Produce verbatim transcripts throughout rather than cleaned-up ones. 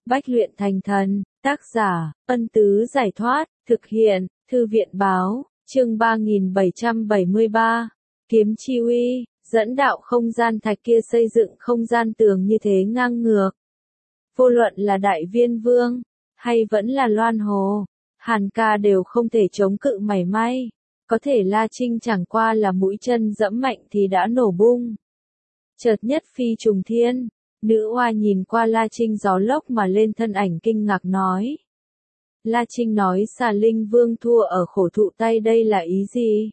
Bách luyện thành thần, tác giả, Ân Tứ Giải Thoát, thực hiện, Thư viện Báo, chương ba nghìn bảy trăm bảy mươi ba, Kiếm Chi Uy, dẫn đạo không gian thạch kia xây dựng không gian tường như thế ngang ngược. Vô luận là Đại Viên Vương, hay vẫn là Loan Hồ, Hàn Ca đều không thể chống cự mảy may. Có thể La Trinh chẳng qua là mũi chân dẫm mạnh thì đã nổ bung. Chợt nhất phi trùng thiên, nữ oa nhìn qua La Trinh gió lốc mà lên thân ảnh kinh ngạc nói. La Trinh nói Xà Linh Vương thua ở khổ thụ tay đây là ý gì?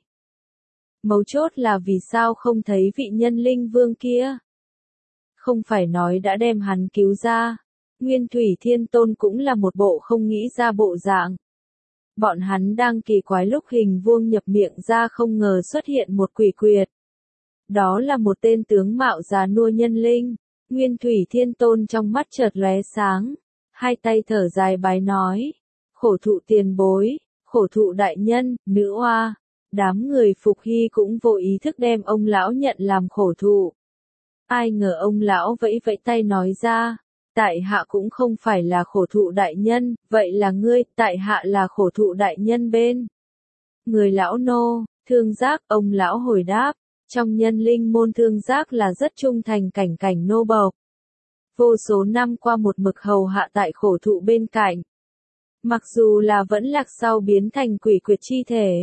Mấu chốt là vì sao không thấy vị nhân linh vương kia? Không phải nói đã đem hắn cứu ra. Nguyên Thủy Thiên Tôn cũng là một bộ không nghĩ ra bộ dạng. Bọn hắn đang kỳ quái lúc hình vuông nhập miệng ra không ngờ xuất hiện một quỷ quyệt. Đó là một tên tướng mạo già nua nhân linh. Nguyên Thủy Thiên Tôn trong mắt chợt lóe sáng, hai tay thở dài bái nói, khổ thụ tiền bối, khổ thụ đại nhân, nữ oa, đám người Phục Hy cũng vô ý thức đem ông lão nhận làm khổ thụ. Ai ngờ ông lão vẫy vẫy tay nói ra, tại hạ cũng không phải là khổ thụ đại nhân, vậy là ngươi, tại hạ là khổ thụ đại nhân bên. Người lão nô, Thương Giác, ông lão hồi đáp. Trong nhân linh môn Thương Giác là rất trung thành cảnh cảnh nô bộc. Vô số năm qua một mực hầu hạ tại khổ thụ bên cạnh. Mặc dù là vẫn lạc sau biến thành quỷ quyệt chi thể.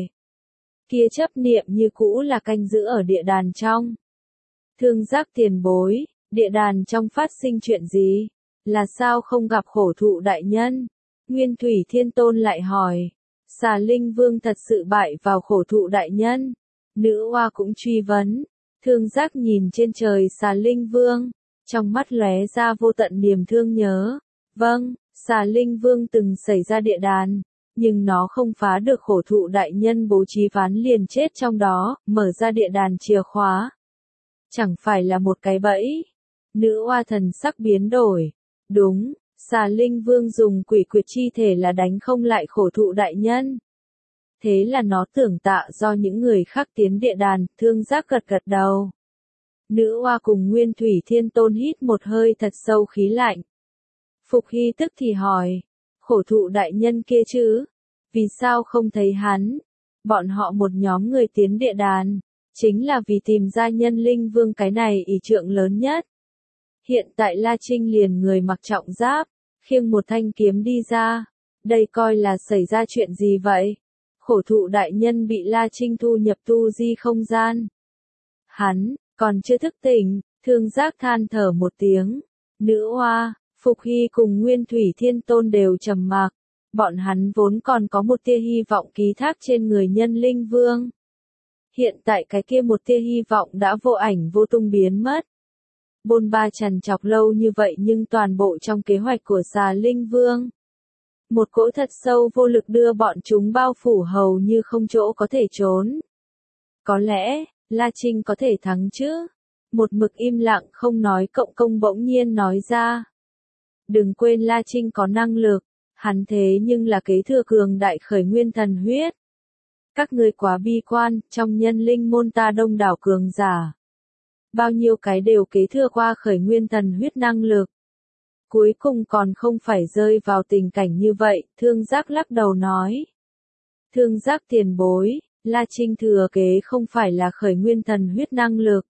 Kia chấp niệm như cũ là canh giữ ở địa đàn trong. Thương Giác tiền bối, địa đàn trong phát sinh chuyện gì? Là sao không gặp khổ thụ đại nhân? Nguyên Thủy Thiên Tôn lại hỏi. Xà Linh Vương thật sự bại vào khổ thụ đại nhân. Nữ oa cũng truy vấn, Thương Giác nhìn trên trời Xà Linh Vương, trong mắt lóe ra vô tận niềm thương nhớ. Vâng, Xà Linh Vương từng xảy ra địa đàn, nhưng nó không phá được khổ thụ đại nhân bố trí ván liền chết trong đó, mở ra địa đàn chìa khóa. Chẳng phải là một cái bẫy. Nữ oa thần sắc biến đổi. Đúng, Xà Linh Vương dùng quỷ quyệt chi thể là đánh không lại khổ thụ đại nhân. Thế là nó tưởng tạ do những người khác tiến địa đàn, Thương Giác gật gật đầu. Nữ oa cùng Nguyên Thủy Thiên Tôn hít một hơi thật sâu khí lạnh. Phục Hy tức thì hỏi, khổ thụ đại nhân kia chứ? Vì sao không thấy hắn? Bọn họ một nhóm người tiến địa đàn, chính là vì tìm ra nhân linh vương cái này ỷ trượng lớn nhất. Hiện tại La Trinh liền người mặc trọng giáp, khiêng một thanh kiếm đi ra. Đây coi là xảy ra chuyện gì vậy? Khổ thụ đại nhân bị La Trinh thu nhập tu di không gian. Hắn, còn chưa thức tỉnh, Thương Giác than thở một tiếng. Nữ oa, Phục Hy cùng Nguyên Thủy Thiên Tôn đều trầm mặc. Bọn hắn vốn còn có một tia hy vọng ký thác trên người nhân linh vương. Hiện tại cái kia một tia hy vọng đã vô ảnh vô tung biến mất. Bôn ba trằn trọc lâu như vậy nhưng toàn bộ trong kế hoạch của Xà Linh Vương. Một cỗ thật sâu vô lực đưa bọn chúng bao phủ hầu như không chỗ có thể trốn. Có lẽ, La Trinh có thể thắng chứ? Một mực im lặng không nói Cộng Công bỗng nhiên nói ra. Đừng quên La Trinh có năng lực, hắn thế nhưng là kế thừa cường đại khởi nguyên thần huyết. Các ngươi quá bi quan, trong nhân linh môn ta đông đảo cường giả. Bao nhiêu cái đều kế thừa qua khởi nguyên thần huyết năng lực. Cuối cùng còn không phải rơi vào tình cảnh như vậy, Thương Giác lắc đầu nói. Thương Giác tiền bối, La Trinh thừa kế không phải là khởi nguyên thần huyết năng lực.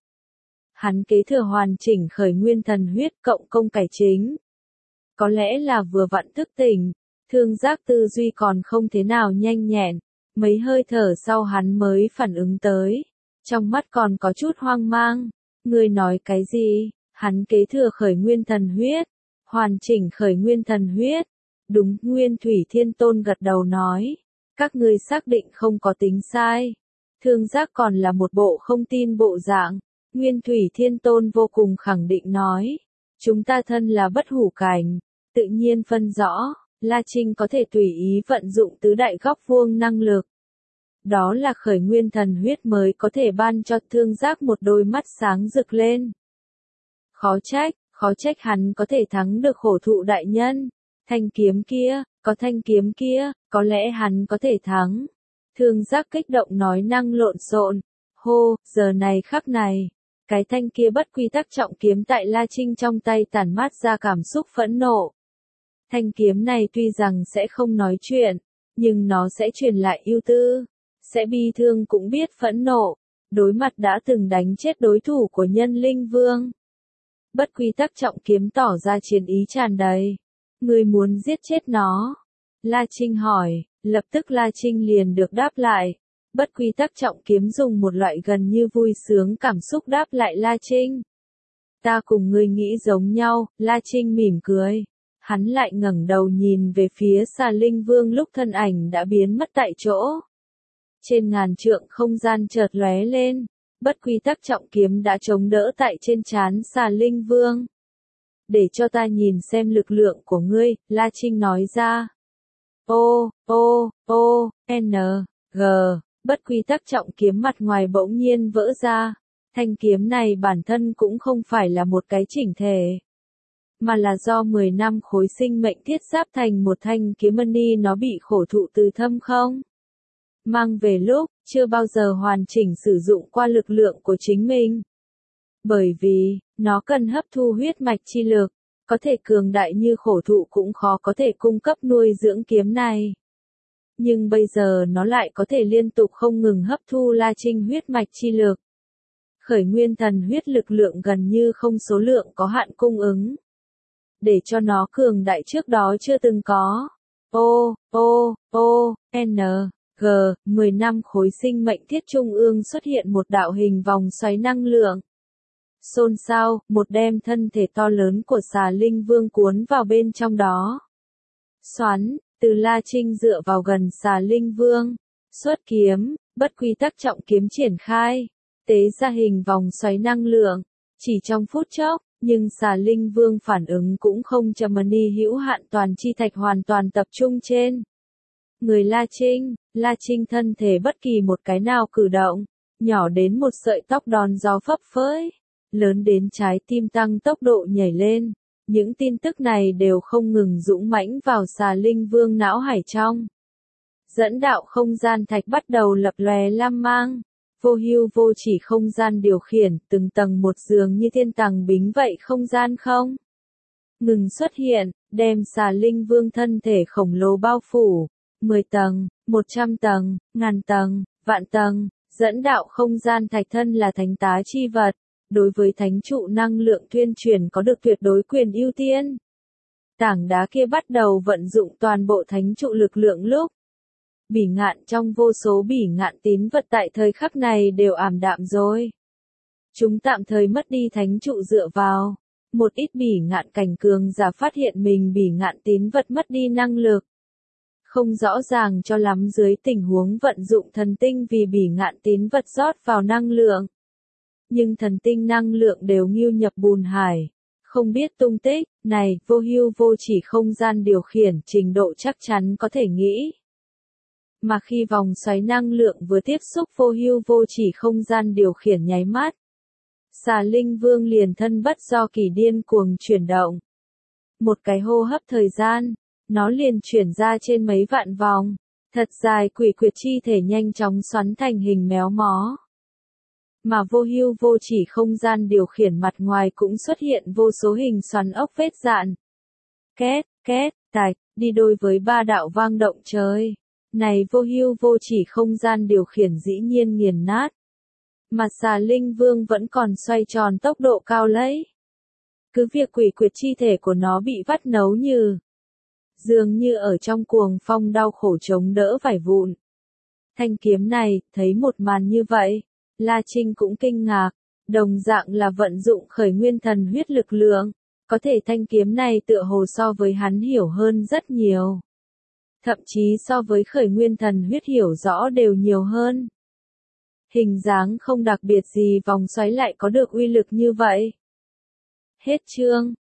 Hắn kế thừa hoàn chỉnh khởi nguyên thần huyết cộng công cải chính. Có lẽ là vừa vặn thức tỉnh, Thương Giác tư duy còn không thế nào nhanh nhẹn, mấy hơi thở sau hắn mới phản ứng tới. Trong mắt còn có chút hoang mang, ngươi nói cái gì, hắn kế thừa khởi nguyên thần huyết. Hoàn chỉnh khởi nguyên thần huyết. Đúng, Nguyên Thủy Thiên Tôn gật đầu nói. Các ngươi xác định không có tính sai. Thương Giác còn là một bộ không tin bộ dạng. Nguyên Thủy Thiên Tôn vô cùng khẳng định nói. Chúng ta thân là bất hủ cảnh. Tự nhiên phân rõ, La Trinh có thể tùy ý vận dụng tứ đại góc vuông năng lực. Đó là khởi nguyên thần huyết mới có thể ban cho Thương Giác một đôi mắt sáng rực lên. Khó trách. Khó trách hắn có thể thắng được khổ thụ đại nhân. Thanh kiếm kia, có thanh kiếm kia, có lẽ hắn có thể thắng. Thương Giác kích động nói năng lộn xộn. Hô, giờ này khắc này. Cái thanh kia bất quy tắc trọng kiếm tại La Trinh trong tay tản mát ra cảm xúc phẫn nộ. Thanh kiếm này tuy rằng sẽ không nói chuyện, nhưng nó sẽ truyền lại ưu tư, sẽ bi thương cũng biết phẫn nộ, đối mặt đã từng đánh chết đối thủ của Nhân Linh Vương. Bất quy tắc trọng kiếm tỏ ra chiến ý tràn đầy. Ngươi muốn giết chết nó? La Trinh hỏi, lập tức La Trinh liền được đáp lại. Bất quy tắc trọng kiếm dùng một loại gần như vui sướng cảm xúc đáp lại La Trinh. Ta cùng ngươi nghĩ giống nhau, La Trinh mỉm cười. Hắn lại ngẩng đầu nhìn về phía Xà Linh Vương lúc thân ảnh đã biến mất tại chỗ. Trên ngàn trượng không gian chợt lóe lên, bất quy tắc trọng kiếm đã chống đỡ tại trên trán Xà Linh Vương. Để cho ta nhìn xem lực lượng của ngươi, La Trinh nói ra. O, O, O, N, G, bất quy tắc trọng kiếm mặt ngoài bỗng nhiên vỡ ra. Thanh kiếm này bản thân cũng không phải là một cái chỉnh thể, mà là do mười năm khối sinh mệnh thiết giáp thành một thanh kiếm mani, nó bị khổ thụ từ thâm không mang về lúc chưa bao giờ hoàn chỉnh sử dụng qua lực lượng của chính mình. Bởi vì, nó cần hấp thu huyết mạch chi lực, có thể cường đại như khổ thụ cũng khó có thể cung cấp nuôi dưỡng kiếm này. Nhưng bây giờ nó lại có thể liên tục không ngừng hấp thu La Trinh huyết mạch chi lực. Khởi nguyên thần huyết lực lượng gần như không số lượng có hạn cung ứng. Để cho nó cường đại trước đó chưa từng có. O, O, O, N, G, mười năm khối sinh mệnh thiết trung ương xuất hiện một đạo hình vòng xoáy năng lượng. Xôn xao, một đem thân thể to lớn của Xà Linh Vương cuốn vào bên trong đó. Xoắn, từ La Trinh dựa vào gần Xà Linh Vương. Xuất kiếm, bất quy tắc trọng kiếm triển khai. Tế ra hình vòng xoáy năng lượng. Chỉ trong phút chốc, nhưng Xà Linh Vương phản ứng cũng không chậm, mani hữu hạn toàn chi thạch hoàn toàn tập trung trên người La Trinh. La Trinh thân thể bất kỳ một cái nào cử động, nhỏ đến một sợi tóc đón gió phấp phới, lớn đến trái tim tăng tốc độ nhảy lên. Những tin tức này đều không ngừng dũng mãnh vào Xà Linh Vương não hải trong. Dẫn đạo không gian thạch bắt đầu lập lòe lam mang. Vô hưu vô chỉ không gian điều khiển, từng tầng một dường như thiên tầng bính vậy không gian không ngừng xuất hiện, đem Xà Linh Vương thân thể khổng lồ bao phủ. mười tầng, một trăm tầng, ngàn tầng, vạn tầng, dẫn đạo không gian thạch thân là thánh tá chi vật, đối với thánh trụ năng lượng tuyên truyền có được tuyệt đối quyền ưu tiên. Tảng đá kia bắt đầu vận dụng toàn bộ thánh trụ lực lượng lúc. Bỉ ngạn trong vô số bỉ ngạn tín vật tại thời khắc này đều ảm đạm rồi. Chúng tạm thời mất đi thánh trụ dựa vào. Một ít bỉ ngạn cảnh cường giả phát hiện mình bỉ ngạn tín vật mất đi năng lực. Không rõ ràng cho lắm dưới tình huống vận dụng thần tinh vì bỉ ngạn tín vật rót vào năng lượng. Nhưng thần tinh năng lượng đều nghiêu nhập bùn hải. Không biết tung tích, này, vô hưu vô chỉ không gian điều khiển trình độ chắc chắn có thể nghĩ. Mà khi vòng xoáy năng lượng vừa tiếp xúc vô hưu vô chỉ không gian điều khiển nháy mắt, Xà Linh Vương liền thân bất do kỳ điên cuồng chuyển động. Một cái hô hấp thời gian, nó liền chuyển ra trên mấy vạn vòng, thật dài quỷ quyệt chi thể nhanh chóng xoắn thành hình méo mó. Mà vô hưu vô chỉ không gian điều khiển mặt ngoài cũng xuất hiện vô số hình xoắn ốc vết dạn. Két, két, tạch, đi đôi với ba đạo vang động trời. Này vô hưu vô chỉ không gian điều khiển dĩ nhiên nghiền nát. Mà Xà Linh Vương vẫn còn xoay tròn tốc độ cao lấy. Cứ việc quỷ quyệt chi thể của nó bị vắt nấu như. Dường như ở trong cuồng phong đau khổ chống đỡ vải vụn. Thanh kiếm này, thấy một màn như vậy, La Trinh cũng kinh ngạc. Đồng dạng là vận dụng khởi nguyên thần huyết lực lượng. Có thể thanh kiếm này tựa hồ so với hắn hiểu hơn rất nhiều. Thậm chí so với khởi nguyên thần huyết hiểu rõ đều nhiều hơn. Hình dáng không đặc biệt gì vòng xoáy lại có được uy lực như vậy. Hết chương.